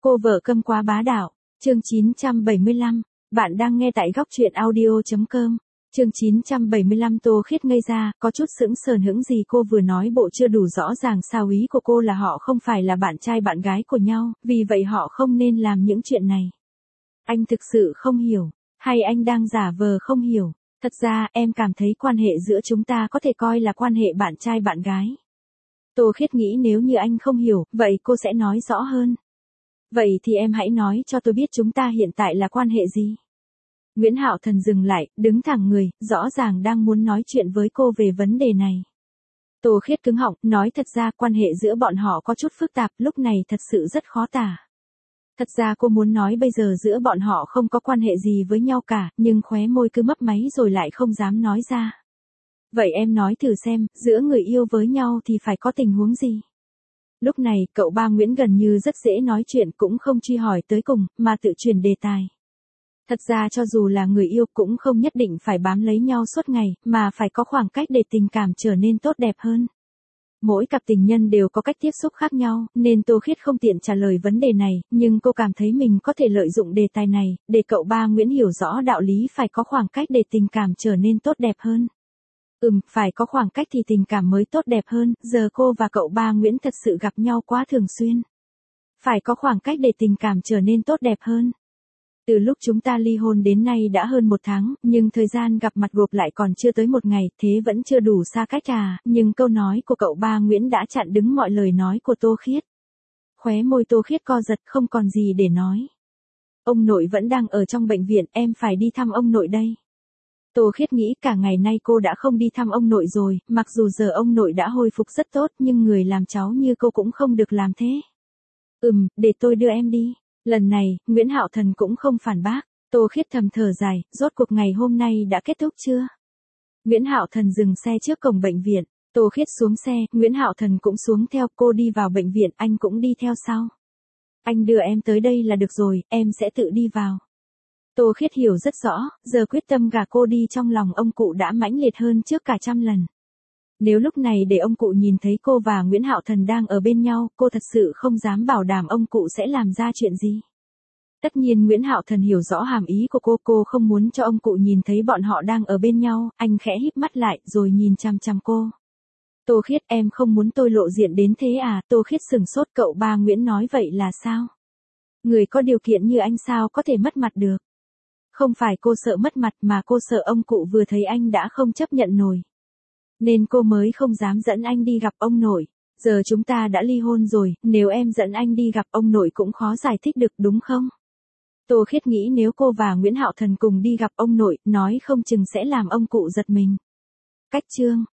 Cô vợ câm quá bá đạo, chương 975, bạn đang nghe tại góc truyện audio.com. Chương 975 Tô Khiết ngây ra, có chút sững sờ những gì cô vừa nói bộ chưa đủ rõ ràng sao ý của cô là họ không phải là bạn trai bạn gái của nhau, vì vậy họ không nên làm những chuyện này. Anh thực sự không hiểu, hay anh đang giả vờ không hiểu? Thật ra em cảm thấy quan hệ giữa chúng ta có thể coi là quan hệ bạn trai bạn gái. Tô Khiết nghĩ nếu như anh không hiểu, vậy cô sẽ nói rõ hơn. Vậy thì em hãy nói cho tôi biết chúng ta hiện tại là quan hệ gì? Nguyễn Hạo Thần dừng lại, đứng thẳng người, rõ ràng đang muốn nói chuyện với cô về vấn đề này. Tô Khiết cứng họng, nói thật ra quan hệ giữa bọn họ có chút phức tạp, lúc này thật sự rất khó tả. Thật ra cô muốn nói bây giờ giữa bọn họ không có quan hệ gì với nhau cả, nhưng khóe môi cứ mấp máy rồi lại không dám nói ra. Vậy em nói thử xem, giữa người yêu với nhau thì phải có tình huống gì? Lúc này, cậu ba Nguyễn gần như rất dễ nói chuyện cũng không truy hỏi tới cùng, mà tự chuyển đề tài. Thật ra cho dù là người yêu cũng không nhất định phải bám lấy nhau suốt ngày, mà phải có khoảng cách để tình cảm trở nên tốt đẹp hơn. Mỗi cặp tình nhân đều có cách tiếp xúc khác nhau, nên Tô Khiết không tiện trả lời vấn đề này, nhưng cô cảm thấy mình có thể lợi dụng đề tài này, để cậu ba Nguyễn hiểu rõ đạo lý phải có khoảng cách để tình cảm trở nên tốt đẹp hơn. Phải có khoảng cách thì tình cảm mới tốt đẹp hơn, giờ cô và cậu ba Nguyễn thật sự gặp nhau quá thường xuyên. Phải có khoảng cách để tình cảm trở nên tốt đẹp hơn. Từ lúc chúng ta ly hôn đến nay đã hơn 1 tháng, nhưng thời gian gặp mặt gộp lại còn chưa tới 1 ngày, thế vẫn chưa đủ xa cách à, nhưng câu nói của cậu ba Nguyễn đã chặn đứng mọi lời nói của Tô Khiết. Khóe môi Tô Khiết co giật không còn gì để nói. Ông nội vẫn đang ở trong bệnh viện, em phải đi thăm ông nội đây. Tô Khiết nghĩ cả ngày nay cô đã không đi thăm ông nội rồi, mặc dù giờ ông nội đã hồi phục rất tốt nhưng người làm cháu như cô cũng không được làm thế. Để tôi đưa em đi. Lần này, Nguyễn Hạo Thần cũng không phản bác. Tô Khiết thầm thở dài, rốt cuộc ngày hôm nay đã kết thúc chưa? Nguyễn Hạo Thần dừng xe trước cổng bệnh viện. Tô Khiết xuống xe, Nguyễn Hạo Thần cũng xuống theo, cô đi vào bệnh viện, anh cũng đi theo sau. Anh đưa em tới đây là được rồi, em sẽ tự đi vào. Tô Khiết hiểu rất rõ, giờ quyết tâm gả cô đi trong lòng ông cụ đã mãnh liệt hơn trước cả 100 lần. Nếu lúc này để ông cụ nhìn thấy cô và Nguyễn Hạo Thần đang ở bên nhau, cô thật sự không dám bảo đảm ông cụ sẽ làm ra chuyện gì. Tất nhiên Nguyễn Hạo Thần hiểu rõ hàm ý của cô không muốn cho ông cụ nhìn thấy bọn họ đang ở bên nhau, anh khẽ híp mắt lại rồi nhìn chằm chằm cô. Tô Khiết, em không muốn tôi lộ diện đến thế à? Tô Khiết sửng sốt, cậu ba Nguyễn nói vậy là sao? Người có điều kiện như anh sao có thể mất mặt được? Không phải cô sợ mất mặt mà cô sợ ông cụ vừa thấy anh đã không chấp nhận nổi. Nên cô mới không dám dẫn anh đi gặp ông nội. Giờ chúng ta đã ly hôn rồi, nếu em dẫn anh đi gặp ông nội cũng khó giải thích được đúng không? Tô Khiết nghĩ nếu cô và Nguyễn Hạo Thần cùng đi gặp ông nội, nói không chừng sẽ làm ông cụ giật mình. Cách chương